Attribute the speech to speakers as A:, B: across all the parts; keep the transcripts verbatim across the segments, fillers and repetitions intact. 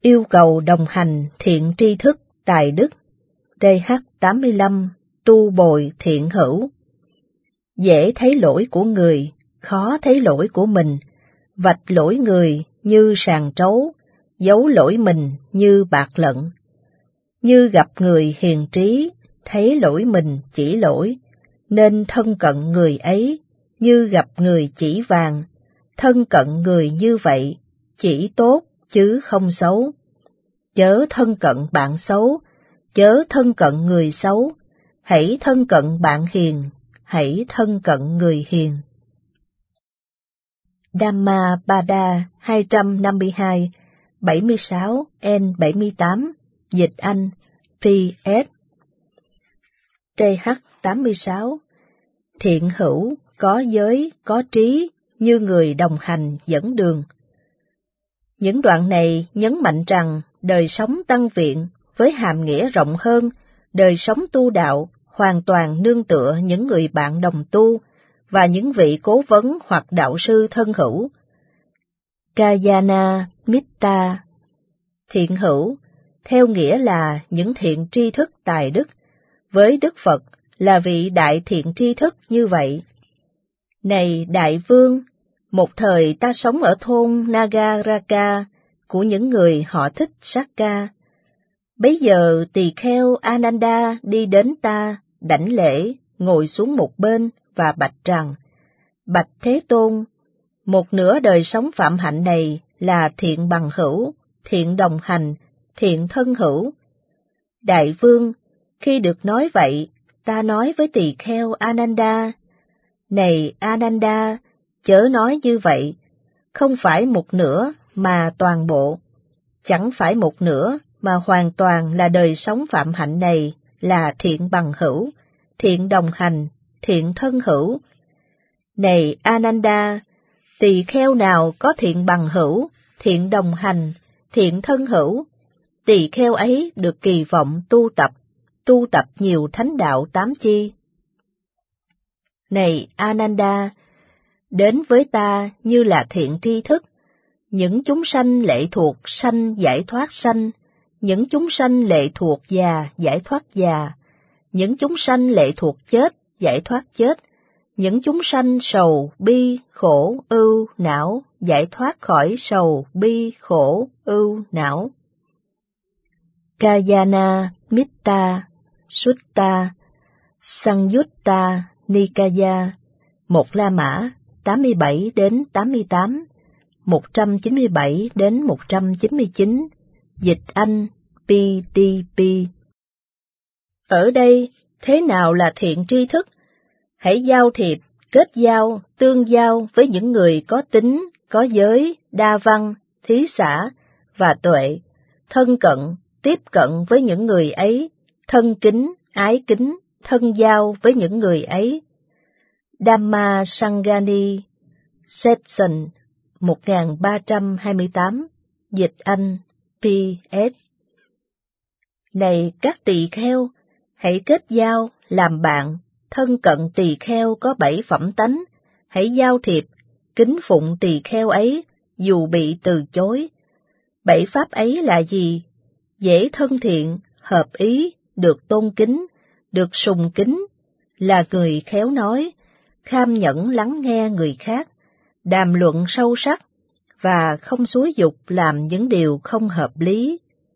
A: Yêu cầu đồng hành thiện tri thức tài đức. T H tám mươi lăm Tu bồi thiện hữu. Dễ thấy lỗi của người, khó thấy lỗi của mình, vạch lỗi người như sàn trấu, giấu lỗi mình như bạc lận. Như gặp người hiền trí, thấy lỗi mình chỉ lỗi, nên thân cận người ấy, như gặp người chỉ vàng, thân cận người như vậy, chỉ tốt chứ không xấu. Chớ thân cận bạn xấu, chớ thân cận người xấu, hãy thân cận bạn hiền, hãy thân cận người hiền. Dhammapada hai trăm năm mươi hai, bảy mươi sáu N bảy mươi tám, dịch Anh, P S. T H tám mươi sáu Thiện hữu, có giới, có trí, như người đồng hành dẫn đường. Những đoạn này nhấn mạnh rằng đời sống tăng viện với hàm nghĩa rộng hơn, đời sống tu đạo hoàn toàn nương tựa những người bạn đồng tu và những vị cố vấn hoặc đạo sư thân hữu. Kayana Mitta, thiện hữu, theo nghĩa là những thiện tri thức tài đức, với Đức Phật là vị đại thiện tri thức như vậy. Này đại vương, một thời ta sống ở thôn Nagaraka của những người họ thích Sakka. Bấy giờ tỳ kheo Ananda đi đến ta, đảnh lễ, ngồi xuống một bên và bạch rằng: Bạch Thế Tôn, một nửa đời sống phạm hạnh này là thiện bằng hữu, thiện đồng hành, thiện thân hữu. Đại vương, khi được nói vậy, ta nói với tỳ kheo Ananda: Này Ananda, chớ nói như vậy, không phải một nửa mà toàn bộ, chẳng phải một nửa mà hoàn toàn là đời sống phạm hạnh này là thiện bằng hữu, thiện đồng hành, thiện thân hữu. Này Ananda, tỳ kheo nào có thiện bằng hữu, thiện đồng hành, thiện thân hữu, tỳ kheo ấy được kỳ vọng tu tập, tu tập nhiều thánh đạo tám chi. Này Ananda, đến với ta như là thiện tri thức, những chúng sanh lệ thuộc sanh giải thoát sanh, những chúng sanh lệ thuộc già giải thoát già, những chúng sanh lệ thuộc chết giải thoát chết, những chúng sanh sầu, bi, khổ, ưu, não, giải thoát khỏi sầu, bi, khổ, ưu, não. Kayana Mitta Sutta Sangyutta Nikaya, một La Mã, tám mươi bảy đến tám mươi tám, một trăm chín mươi bảy đến một trăm chín mươi chín, dịch Anh, P T P. Ở đây, thế nào là thiện tri thức? Hãy giao thiệp, kết giao, tương giao với những người có tính, có giới, đa văn, thí xã và tuệ, thân cận, tiếp cận với những người ấy, thân kính, ái kính, thân giao với những người ấy. Dhamma Sangani Section một nghìn ba trăm hai mươi tám, dịch Anh, P S. Này các tỳ kheo, hãy kết giao, làm bạn, thân cận tỳ kheo có bảy phẩm tánh, hãy giao thiệp, kính phụng tỳ kheo ấy, dù bị từ chối. Bảy pháp ấy là gì? Dễ thân thiện, hợp ý, được tôn kính, được sùng kính, là người khéo nói, kham nhẫn lắng nghe người khác, đàm luận sâu sắc, và không xúi dục làm những điều không hợp lý.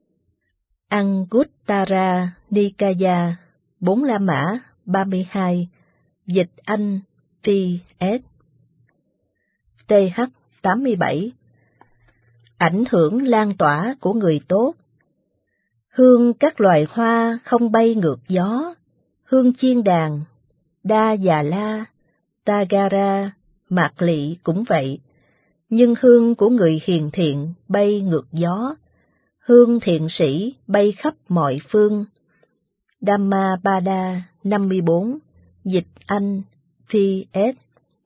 A: Anguttara Nikaya, bốn La Mã, ba mươi hai, dịch Anh, P S. T H tám mươi bảy Ảnh hưởng lan tỏa của người tốt. Hương các loài hoa không bay ngược gió, hương chiên đàn, Đa Già La, Tagara, Mạc Lị cũng vậy, nhưng hương của người hiền thiện bay ngược gió, hương thiện sĩ bay khắp mọi phương. Dhammapada năm mươi bốn, dịch Anh, P S.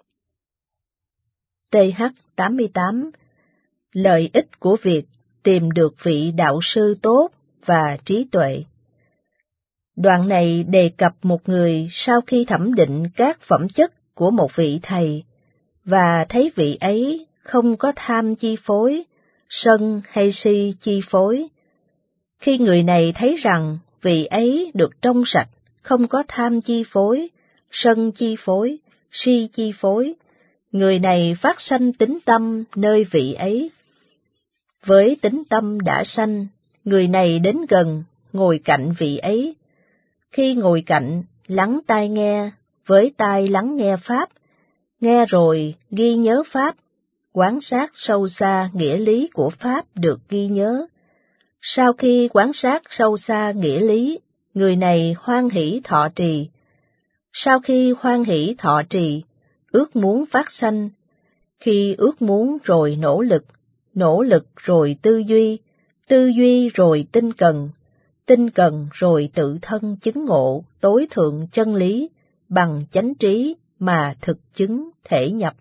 A: T H tám mươi tám Lợi ích của việc tìm được vị đạo sư tốt và trí tuệ. Đoạn này đề cập một người sau khi thẩm định các phẩm chất của một vị thầy, và thấy vị ấy không có tham chi phối, sân hay si chi phối. Khi người này thấy rằng vị ấy được trong sạch, không có tham chi phối, sân chi phối, si chi phối, người này phát sanh tín tâm nơi vị ấy. Với tín tâm đã sanh, người này đến gần, ngồi cạnh vị ấy. Khi ngồi cạnh, lắng tai nghe, với tai lắng nghe Pháp, nghe rồi ghi nhớ Pháp, quán sát sâu xa nghĩa lý của Pháp được ghi nhớ. Sau khi quán sát sâu xa nghĩa lý, người này hoan hỷ thọ trì. Sau khi hoan hỷ thọ trì, ước muốn phát sanh. Khi ước muốn rồi nỗ lực, nỗ lực rồi tư duy, tư duy rồi tinh cần, tinh cần rồi tự thân chứng ngộ tối thượng chân lý bằng chánh trí mà thực chứng thể nhập.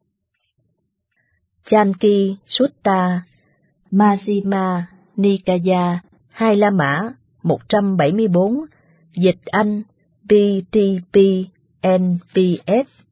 A: Chanki Sutta, Majjhima Nikaya, Hai La Mã, một trăm bảy mươi bốn, dịch Anh, pê tê pê en pê ét.